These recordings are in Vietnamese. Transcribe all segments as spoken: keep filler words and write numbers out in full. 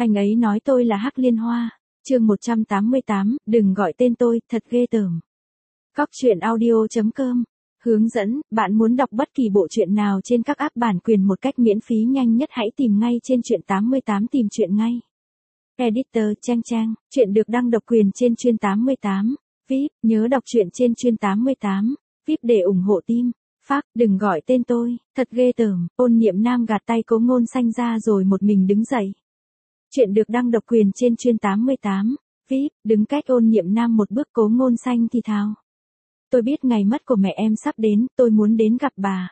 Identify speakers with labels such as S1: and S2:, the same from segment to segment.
S1: Anh ấy nói tôi là Hắc Liên Hoa. Chương một trăm tám mươi tám, đừng gọi tên tôi, thật ghê tởm. Cóc truyện audio chấm com. Hướng dẫn, bạn muốn đọc bất kỳ bộ truyện nào trên các app bản quyền một cách miễn phí nhanh nhất hãy tìm ngay trên truyện tám mươi tám tìm truyện ngay. Editor Trang Trang, truyện được đăng độc quyền trên Truyện tám mươi tám. vê i pê, nhớ đọc truyện trên Truyện tám mươi tám. vê i pê để ủng hộ team. Phác, đừng gọi tên tôi, thật ghê tởm. Ôn Niệm Nam gạt tay Cố Ngôn Xanh ra rồi một mình đứng dậy. Truyện được đăng độc quyền trên Truyện tám mươi tám. vê i pê, đứng cách Ôn Niệm Nam một bước. Cố Ngôn Xanh thì thào. Tôi biết ngày mất của mẹ em sắp đến, tôi muốn đến gặp bà.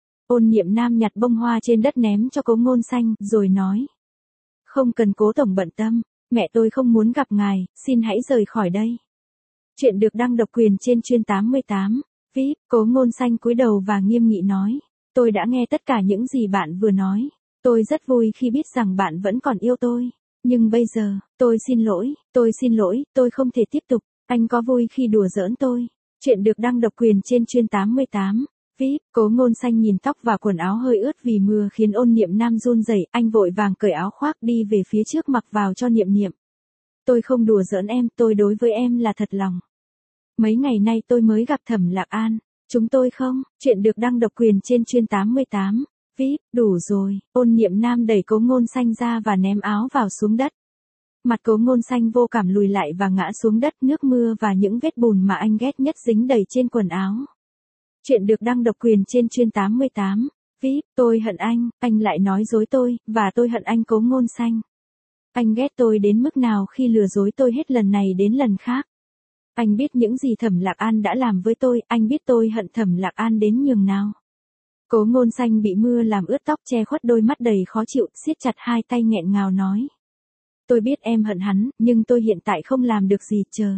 S1: Ôn Niệm Nam nhặt bông hoa trên đất ném cho Cố Ngôn Xanh, rồi nói. Không cần Cố tổng bận tâm, mẹ tôi không muốn gặp ngài, xin hãy rời khỏi đây. Truyện được đăng độc quyền trên Truyện tám mươi tám. vê i pê, Cố Ngôn Xanh cúi đầu và nghiêm nghị nói. Tôi đã nghe tất cả những gì bạn vừa nói. Tôi rất vui khi biết rằng bạn vẫn còn yêu tôi. Nhưng bây giờ, tôi xin lỗi, tôi xin lỗi, tôi không thể tiếp tục. Anh có vui khi đùa giỡn tôi. Truyện được đăng độc quyền trên Truyện tám mươi tám. vê i pê, Cố Ngôn Xanh nhìn tóc và quần áo hơi ướt vì mưa khiến Ôn Niệm Nam run rẩy, anh vội vàng cởi áo khoác đi về phía trước mặc vào cho Niệm Niệm. Tôi không đùa giỡn em, tôi đối với em là thật lòng. Mấy ngày nay tôi mới gặp Thẩm Lạc An, chúng tôi không. Truyện được đăng độc quyền trên Truyện tám mươi tám. vê i pê, đủ rồi. Ôn Niệm Nam đẩy Cố Ngôn Xanh ra và ném áo vào xuống đất. Mặt Cố Ngôn Xanh vô cảm lùi lại và ngã xuống đất, nước mưa và những vết bùn mà anh ghét nhất dính đầy trên quần áo. Truyện được đăng độc quyền trên Truyện tám mươi tám. vê i pê, tôi hận anh, anh lại nói dối tôi, và tôi hận anh Cố Ngôn Xanh. Anh ghét tôi đến mức nào khi lừa dối tôi hết lần này đến lần khác. Anh biết những gì Thẩm Lạc An đã làm với tôi, anh biết tôi hận Thẩm Lạc An đến nhường nào. Cố Ngôn Xanh bị mưa làm ướt tóc, che khuất đôi mắt đầy khó chịu, siết chặt hai tay nghẹn ngào nói. Tôi biết em hận hắn, nhưng tôi hiện tại không làm được gì, chờ.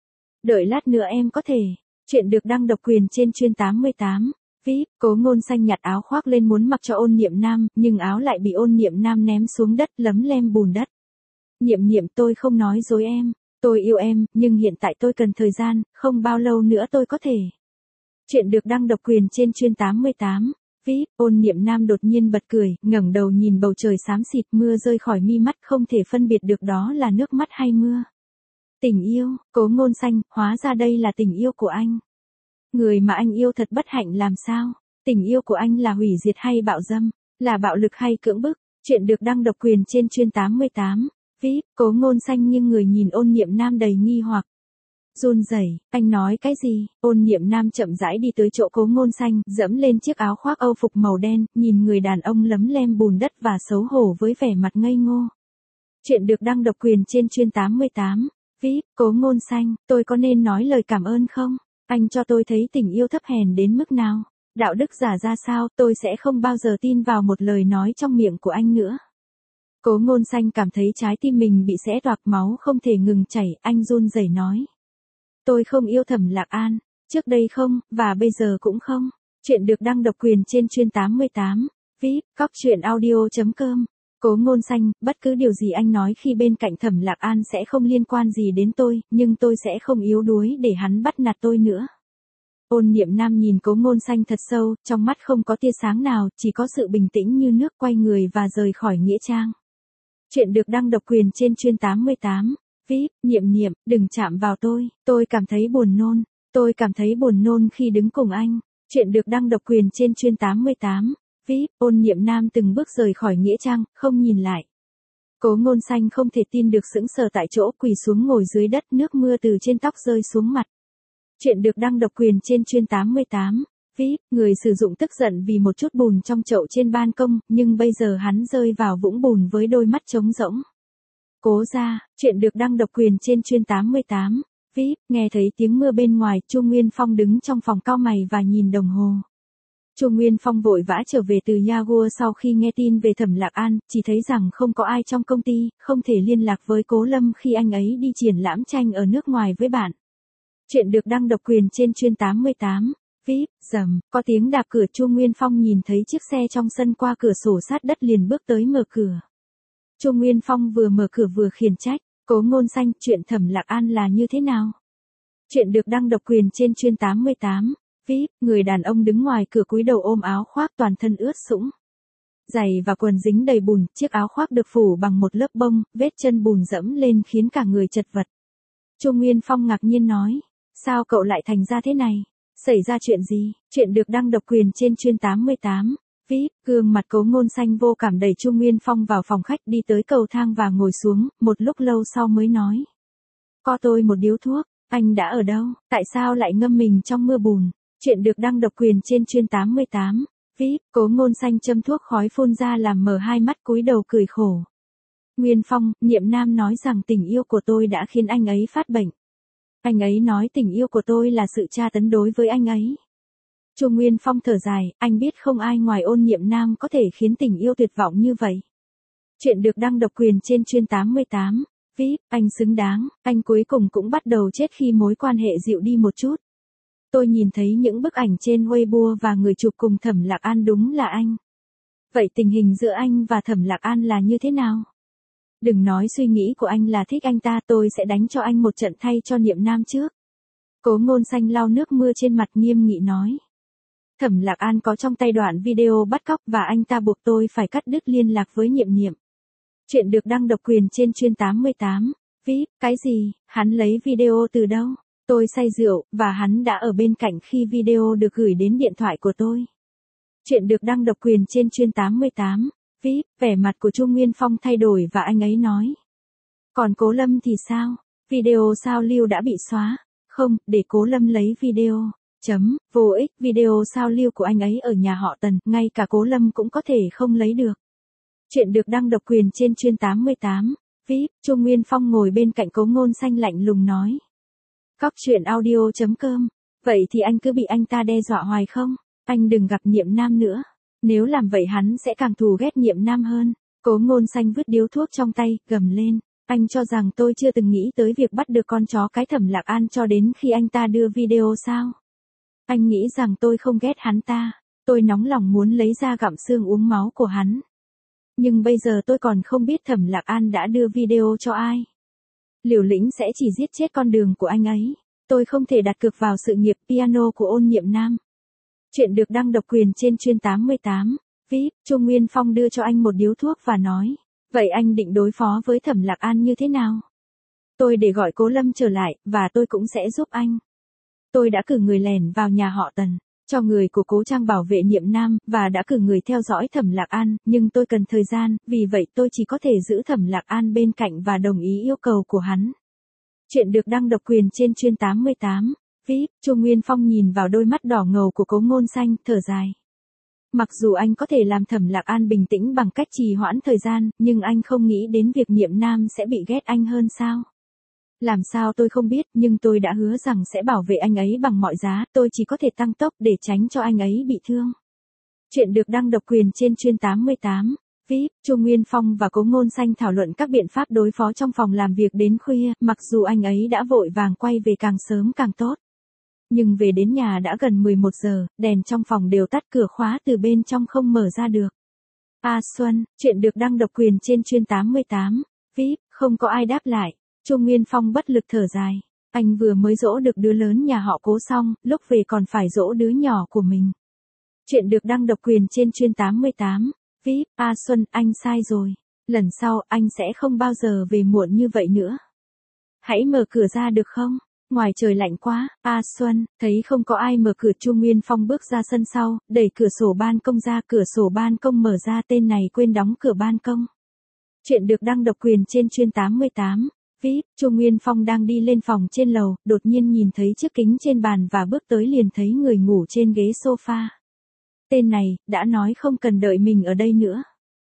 S1: Đợi lát nữa em có thể. Truyện được đăng độc quyền trên Truyện tám mươi tám. vê i pê, Cố Ngôn Xanh nhặt áo khoác lên muốn mặc cho Ôn Niệm Nam, nhưng áo lại bị Ôn Niệm Nam ném xuống đất lấm lem bùn đất. Niệm Niệm, tôi không nói dối em. Tôi yêu em, nhưng hiện tại tôi cần thời gian, không bao lâu nữa tôi có thể. Truyện được đăng độc quyền trên Truyện tám mươi tám. vê i pê, Ôn Niệm Nam đột nhiên bật cười, ngẩng đầu nhìn bầu trời xám xịt, mưa rơi khỏi mi mắt, không thể phân biệt được đó là nước mắt hay mưa. Tình yêu, Cố Ngôn Xanh, hóa ra đây là tình yêu của anh. Người mà anh yêu thật bất hạnh làm sao? Tình yêu của anh là hủy diệt hay bạo dâm? Là bạo lực hay cưỡng bức? Truyện được đăng độc quyền trên Truyện tám mươi tám. vê i pê, Cố Ngôn Xanh nghiêng người nhìn Ôn Niệm Nam đầy nghi hoặc. Run rẩy, anh nói cái gì? Ôn Niệm Nam chậm rãi đi tới chỗ Cố Ngôn Xanh, dẫm lên chiếc áo khoác âu phục màu đen, nhìn người đàn ông lấm lem bùn đất và xấu hổ với vẻ mặt ngây ngô. Truyện được đăng độc quyền trên Truyện tám mươi tám. vê i pê, Cố Ngôn Xanh, tôi có nên nói lời cảm ơn không? Anh cho tôi thấy tình yêu thấp hèn đến mức nào, đạo đức giả ra sao, tôi sẽ không bao giờ tin vào một lời nói trong miệng của anh nữa. Cố Ngôn Xanh cảm thấy trái tim mình bị xé toạc, máu không thể ngừng chảy, anh run rẩy nói. Tôi không yêu Thẩm Lạc An, trước đây không, và bây giờ cũng không. Truyện được đăng độc quyền trên Truyện tám mươi tám. vê i pê, cóc truyện audio chấm com. Cố Ngôn Xanh, bất cứ điều gì anh nói khi bên cạnh Thẩm Lạc An sẽ không liên quan gì đến tôi, nhưng tôi sẽ không yếu đuối để hắn bắt nạt tôi nữa. Ôn Niệm Nam nhìn Cố Ngôn Xanh thật sâu, trong mắt không có tia sáng nào, chỉ có sự bình tĩnh như nước, quay người và rời khỏi nghĩa trang. Truyện được đăng độc quyền trên Truyện tám mươi tám. vê i pê, Niệm Niệm, đừng chạm vào tôi, tôi cảm thấy buồn nôn, tôi cảm thấy buồn nôn khi đứng cùng anh. Truyện được đăng độc quyền trên Truyện tám mươi tám. vê i pê, Ôn Niệm Nam từng bước rời khỏi nghĩa trang, không nhìn lại. Cố Ngôn Xanh không thể tin được, sững sờ tại chỗ, quỳ xuống ngồi dưới đất, nước mưa từ trên tóc rơi xuống mặt. Truyện được đăng độc quyền trên Truyện tám mươi tám. vê i pê, người sử dụng tức giận vì một chút bùn trong chậu trên ban công, nhưng bây giờ hắn rơi vào vũng bùn với đôi mắt trống rỗng. Cố gia, truyện được đăng độc quyền trên Truyện tám mươi tám. vê i pê, nghe thấy tiếng mưa bên ngoài, Chu Nguyên Phong đứng trong phòng cau mày và nhìn đồng hồ. Chu Nguyên Phong vội vã trở về từ Yaguo sau khi nghe tin về Thẩm Lạc An, chỉ thấy rằng không có ai trong công ty, không thể liên lạc với Cố Lâm khi anh ấy đi triển lãm tranh ở nước ngoài với bạn. Truyện được đăng độc quyền trên Truyện tám mươi tám. vê i pê, rầm, có tiếng đạp cửa, Chu Nguyên Phong nhìn thấy chiếc xe trong sân qua cửa sổ sát đất liền bước tới mở cửa. Chu Nguyên Phong vừa mở cửa vừa khiển trách, Cố Ngôn Xanh, chuyện Thẩm Lạc An là như thế nào? Truyện được đăng độc quyền trên Truyện tám mươi tám. vê i pê, người đàn ông đứng ngoài cửa cúi đầu ôm áo khoác toàn thân ướt sũng. Giày và quần dính đầy bùn, chiếc áo khoác được phủ bằng một lớp bông, vết chân bùn dẫm lên khiến cả người chật vật. Chu Nguyên Phong ngạc nhiên nói, sao cậu lại thành ra thế này? Xảy ra chuyện gì? Chuyện được đăng độc quyền trên chuyên tám mươi tám. vê i pê, gương mặt Cố Ngôn Xanh vô cảm đẩy Chu Nguyên Phong vào phòng khách, đi tới cầu thang và ngồi xuống, một lúc lâu sau mới nói. Có tôi một điếu thuốc, anh đã ở đâu? Tại sao lại ngâm mình trong mưa bùn? Chuyện được đăng độc quyền trên chuyên tám mươi tám. vê i pê, Cố Ngôn Xanh châm thuốc khói phun ra làm mở hai mắt cúi đầu cười khổ. Nguyên Phong, Niệm Nam nói rằng tình yêu của tôi đã khiến anh ấy phát bệnh. Anh ấy nói tình yêu của tôi là sự tra tấn đối với anh ấy. Chu Nguyên Phong thở dài, anh biết không ai ngoài Ôn Niệm Nam có thể khiến tình yêu tuyệt vọng như vậy. Chuyện được đăng độc quyền trên chuyên tám mươi tám. vê i pê, anh xứng đáng, anh cuối cùng cũng bắt đầu chết khi mối quan hệ dịu đi một chút. Tôi nhìn thấy những bức ảnh trên Weibo và người chụp cùng Thẩm Lạc An đúng là anh. Vậy tình hình giữa anh và Thẩm Lạc An là như thế nào? Đừng nói suy nghĩ của anh là thích anh ta, tôi sẽ đánh cho anh một trận thay cho Niệm Nam trước. Cố Ngôn Xanh lau nước mưa trên mặt nghiêm nghị nói. Thẩm Lạc An có trong tay đoạn video bắt cóc và anh ta buộc tôi phải cắt đứt liên lạc với Niệm Niệm. Chuyện được đăng độc quyền trên chuyên tám mươi tám. vê i pê, cái gì? Hắn lấy video từ đâu? Tôi say rượu, và hắn đã ở bên cạnh khi video được gửi đến điện thoại của tôi. Chuyện được đăng độc quyền trên chuyên tám mươi tám. vê i pê, vẻ mặt của Chu Nguyên Phong thay đổi và anh ấy nói. Còn Cố Lâm thì sao? Video sao lưu đã bị xóa. Không, để Cố Lâm lấy video. Chấm, vô ích, video sao lưu của anh ấy ở nhà họ Tần, ngay cả Cố Lâm cũng có thể không lấy được. Chuyện được đăng độc quyền trên chuyên tám mươi tám. vê i pê, Chu Nguyên Phong ngồi bên cạnh Cố Ngôn Xanh lạnh lùng nói. Cóc truyện audio chấm com. Vậy thì anh cứ bị anh ta đe dọa hoài không? Anh đừng gặp Niệm Nam nữa. Nếu làm vậy hắn sẽ càng thù ghét Niệm Nam hơn. Cố Ngôn Xanh vứt điếu thuốc trong tay, gầm lên. Anh cho rằng tôi chưa từng nghĩ tới việc bắt được con chó cái Thẩm Lạc An cho đến khi anh ta đưa video sao? Anh nghĩ rằng tôi không ghét hắn ta. Tôi nóng lòng muốn lấy ra gặm xương uống máu của hắn. Nhưng bây giờ tôi còn không biết Thẩm Lạc An đã đưa video cho ai. Liều lĩnh sẽ chỉ giết chết con đường của anh ấy. Tôi không thể đặt cược vào sự nghiệp piano của Ôn Niệm Nam. Chuyện được đăng độc quyền trên chuyên tám mươi tám. vê i pê, Chu Nguyên Phong đưa cho anh một điếu thuốc và nói. Vậy anh định đối phó với Thẩm Lạc An như thế nào? Tôi để gọi Cố Lâm trở lại, và tôi cũng sẽ giúp anh. Tôi đã cử người lẻn vào nhà họ Tần, cho người của Cố Trang bảo vệ Niệm Nam, và đã cử người theo dõi Thẩm Lạc An, nhưng tôi cần thời gian, vì vậy tôi chỉ có thể giữ Thẩm Lạc An bên cạnh và đồng ý yêu cầu của hắn. Chuyện được đăng độc quyền trên chuyên tám mươi tám. vê i pê, Chu Nguyên Phong nhìn vào đôi mắt đỏ ngầu của Cố Ngôn Xanh, thở dài. Mặc dù anh có thể làm Thẩm Lạc An bình tĩnh bằng cách trì hoãn thời gian, nhưng anh không nghĩ đến việc Niệm Nam sẽ bị ghét anh hơn sao? Làm sao tôi không biết, nhưng tôi đã hứa rằng sẽ bảo vệ anh ấy bằng mọi giá, tôi chỉ có thể tăng tốc để tránh cho anh ấy bị thương. Chuyện được đăng độc quyền trên chuyên tám mươi tám. vê i pê, Chu Nguyên Phong và Cố Ngôn Xanh thảo luận các biện pháp đối phó trong phòng làm việc đến khuya, mặc dù anh ấy đã vội vàng quay về càng sớm càng tốt. Nhưng về đến nhà đã gần mười một giờ, đèn trong phòng đều tắt, cửa khóa từ bên trong không mở ra được. A Xuân, chuyện được đăng độc quyền trên chuyên tám mươi tám. vê i pê, không có ai đáp lại. Chu Nguyên Phong bất lực thở dài. Anh vừa mới dỗ được đứa lớn nhà họ Cố xong, lúc về còn phải dỗ đứa nhỏ của mình. Chuyện được đăng độc quyền trên chuyên tám mươi tám. vê i pê, A Xuân, anh sai rồi. Lần sau, anh sẽ không bao giờ về muộn như vậy nữa. Hãy mở cửa ra được không? Ngoài trời lạnh quá. A Xuân, thấy không có ai mở cửa, Chu Nguyên Phong bước ra sân sau, đẩy cửa sổ ban công ra, cửa sổ ban công mở ra, tên này quên đóng cửa ban công. Chuyện được đăng độc quyền trên chuyên tám mươi tám. vê i pê, Chu Nguyên Phong đang đi lên phòng trên lầu, đột nhiên nhìn thấy chiếc kính trên bàn và bước tới liền thấy người ngủ trên ghế sofa. Tên này, đã nói không cần đợi mình ở đây nữa.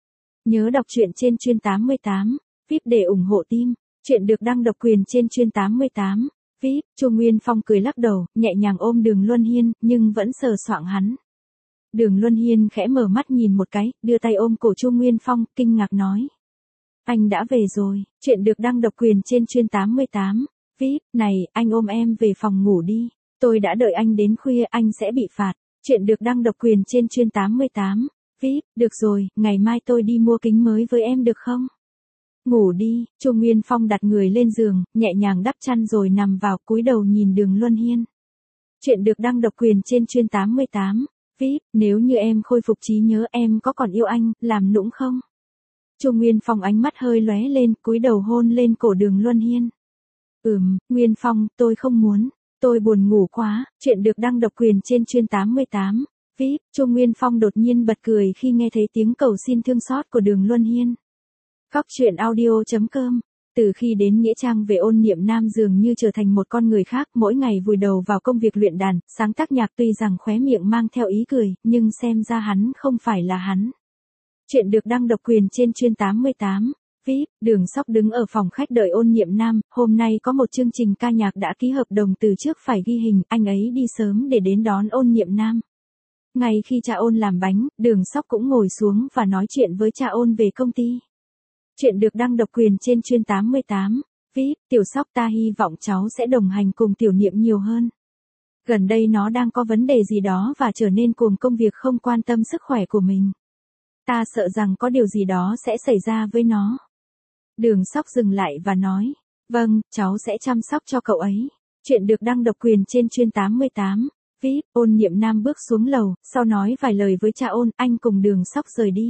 S1: Nhớ đọc truyện trên chuyên tám mươi tám. vê i pê để ủng hộ team. Chuyện được đăng độc quyền trên chuyên tám mươi tám. vê i pê, Chu Nguyên Phong cười lắc đầu, nhẹ nhàng ôm Đường Luân Hiên, nhưng vẫn sờ soạng hắn. Đường Luân Hiên khẽ mở mắt nhìn một cái, đưa tay ôm cổ Chu Nguyên Phong, kinh ngạc nói. Anh đã về rồi. Chuyện được đăng độc quyền trên chuyên tám mươi tám. vê i pê, này, anh ôm em về phòng ngủ đi. Tôi đã đợi anh đến khuya, anh sẽ bị phạt. Chuyện được đăng độc quyền trên chuyên tám mươi tám. vê i pê, được rồi, ngày mai tôi đi mua kính mới với em được không? Ngủ đi. Chu Nguyên Phong đặt người lên giường, nhẹ nhàng đắp chăn rồi nằm vào, cúi đầu nhìn Đường Luân Hiên. Chuyện được đăng độc quyền trên chuyên tám mươi tám. vê i pê, nếu như em khôi phục trí nhớ em có còn yêu anh, làm nũng không? Chu Nguyên Phong ánh mắt hơi lóe lên, cúi đầu hôn lên cổ Đường Luân Hiên. Ừm, Nguyên Phong, tôi không muốn, tôi buồn ngủ quá, chuyện được đăng độc quyền trên chuyên tám mươi tám. vê i pê, Chu Nguyên Phong đột nhiên bật cười khi nghe thấy tiếng cầu xin thương xót của Đường Luân Hiên. Cóc truyện audio chấm com. Từ khi đến Nghĩa Trang về Ôn Niệm Nam dường như trở thành một con người khác, mỗi ngày vùi đầu vào công việc luyện đàn, sáng tác nhạc, tuy rằng khóe miệng mang theo ý cười, nhưng xem ra hắn không phải là hắn. Chuyện được đăng độc quyền trên chuyên tám mươi tám. vê i pê, Đường Sóc đứng ở phòng khách đợi Ôn Niệm Nam, hôm nay có một chương trình ca nhạc đã ký hợp đồng từ trước phải ghi hình, anh ấy đi sớm để đến đón Ôn Niệm Nam. Ngay khi cha Ôn làm bánh, Đường Sóc cũng ngồi xuống và nói chuyện với cha Ôn về công ty. Chuyện được đăng độc quyền trên chuyên tám mươi tám. vê i pê, Tiểu Sóc, ta hy vọng cháu sẽ đồng hành cùng Tiểu Niệm nhiều hơn. Gần đây nó đang có vấn đề gì đó và trở nên cuồng công việc, không quan tâm sức khỏe của mình. Ta sợ rằng có điều gì đó sẽ xảy ra với nó. Đường Sóc dừng lại và nói, vâng, cháu sẽ chăm sóc cho cậu ấy. Chuyện được đăng độc quyền trên chuyên tám mươi tám. vê i pê, Ôn Niệm Nam bước xuống lầu, sau nói vài lời với cha Ôn, anh cùng Đường Sóc rời đi.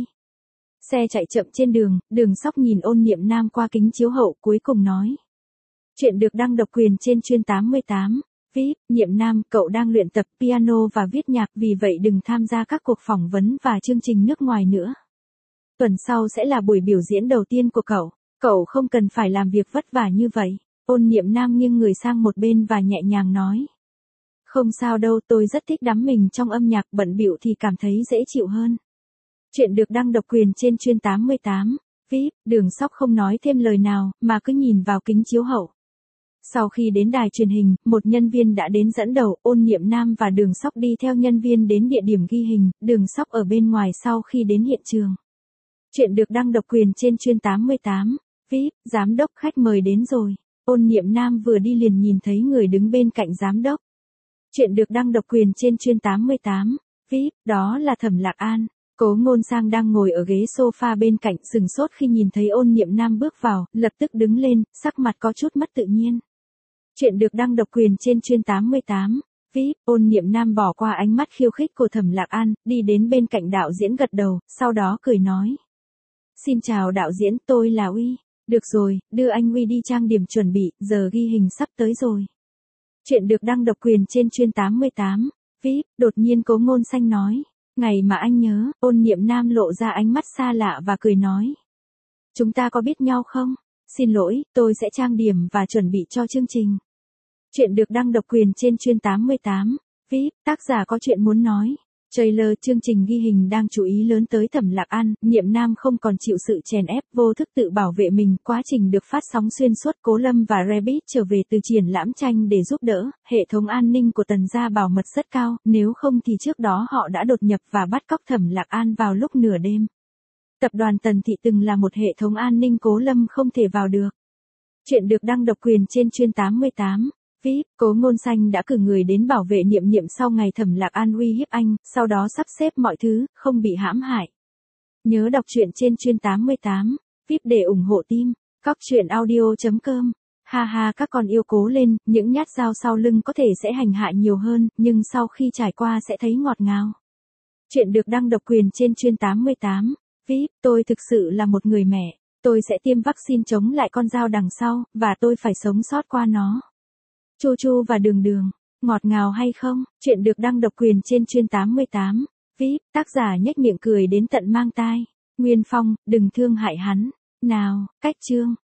S1: Xe chạy chậm trên đường, Đường Sóc nhìn Ôn Niệm Nam qua kính chiếu hậu, cuối cùng nói. Chuyện được đăng độc quyền trên chuyên tám mươi tám. vê i pê, Niệm Nam, cậu đang luyện tập piano và viết nhạc, vì vậy đừng tham gia các cuộc phỏng vấn và chương trình nước ngoài nữa. Tuần sau sẽ là buổi biểu diễn đầu tiên của cậu, cậu không cần phải làm việc vất vả như vậy. Ôn Niệm Nam nghiêng người sang một bên và nhẹ nhàng nói. Không sao đâu, tôi rất thích đắm mình trong âm nhạc, bận bịu thì cảm thấy dễ chịu hơn. Chuyện được đăng độc quyền trên chuyên tám mươi tám. vê i pê, Đường Sóc không nói thêm lời nào, mà cứ nhìn vào kính chiếu hậu. Sau khi đến đài truyền hình, một nhân viên đã đến dẫn đầu, Ôn Niệm Nam và Đường Sóc đi theo nhân viên đến địa điểm ghi hình, Đường Sóc ở bên ngoài sau khi đến hiện trường. Chuyện được đăng độc quyền trên chuyên tám mươi tám. vê i pê, giám đốc, khách mời đến rồi. Ôn Niệm Nam vừa đi liền nhìn thấy người đứng bên cạnh giám đốc. Chuyện được đăng độc quyền trên chuyên tám mươi tám. vê i pê, đó là Thẩm Lạc An. Cố Ngôn Sang đang ngồi ở ghế sofa bên cạnh, sừng sốt khi nhìn thấy Ôn Niệm Nam bước vào, lập tức đứng lên, sắc mặt có chút mất tự nhiên. Chuyện được đăng độc quyền trên chuyên tám mươi tám. vê i pê, Ôn Niệm Nam bỏ qua ánh mắt khiêu khích của Thẩm Lạc An, đi đến bên cạnh đạo diễn gật đầu, sau đó cười nói. Xin chào đạo diễn, tôi là Uy. Được rồi, đưa anh Uy đi trang điểm chuẩn bị, giờ ghi hình sắp tới rồi. Chuyện được đăng độc quyền trên chuyên tám mươi tám. vê i pê, đột nhiên Cố Ngôn Xanh nói. Ngày mà anh nhớ, Ôn Niệm Nam lộ ra ánh mắt xa lạ và cười nói. Chúng ta có biết nhau không? Xin lỗi, tôi sẽ trang điểm và chuẩn bị cho chương trình. Chuyện được đăng độc quyền trên chuyên tám mươi tám. vê i pê, tác giả có chuyện muốn nói. Trailer chương trình ghi hình đang chú ý lớn tới Thẩm Lạc An, Niệm Nam không còn chịu sự chèn ép, vô thức tự bảo vệ mình, quá trình được phát sóng xuyên suốt. Cố Lâm và Rabbit trở về từ triển lãm tranh để giúp đỡ, hệ thống an ninh của Tần gia bảo mật rất cao, nếu không thì trước đó họ đã đột nhập và bắt cóc Thẩm Lạc An vào lúc nửa đêm. Tập đoàn Tần Thị từng là một hệ thống an ninh Cố Lâm không thể vào được. Chuyện được đăng độc quyền trên chuyên tám mươi tám. vê i pê, Cố Ngôn Xanh đã cử người đến bảo vệ Niệm Niệm sau ngày Thẩm Lạc An uy hiếp anh, sau đó sắp xếp mọi thứ, không bị hãm hại. Nhớ đọc truyện trên chuyên tám mươi tám. vê i pê để ủng hộ team. Cóc truyện audio chấm com. Ha ha, các con yêu cố lên, những nhát dao sau lưng có thể sẽ hành hạ nhiều hơn, nhưng sau khi trải qua sẽ thấy ngọt ngào. Chuyện được đăng độc quyền trên chuyên tám mươi tám. vê i pê, tôi thực sự là một người mẹ. Tôi sẽ tiêm vaccine chống lại con dao đằng sau, và tôi phải sống sót qua nó. Chu Chu và Đường Đường, ngọt ngào hay không? Chuyện được đăng độc quyền trên chuyên tám mươi tám. vê i pê, tác giả nhếch miệng cười đến tận mang tai. Nguyên Phong, đừng thương hại hắn. Nào, cách chương.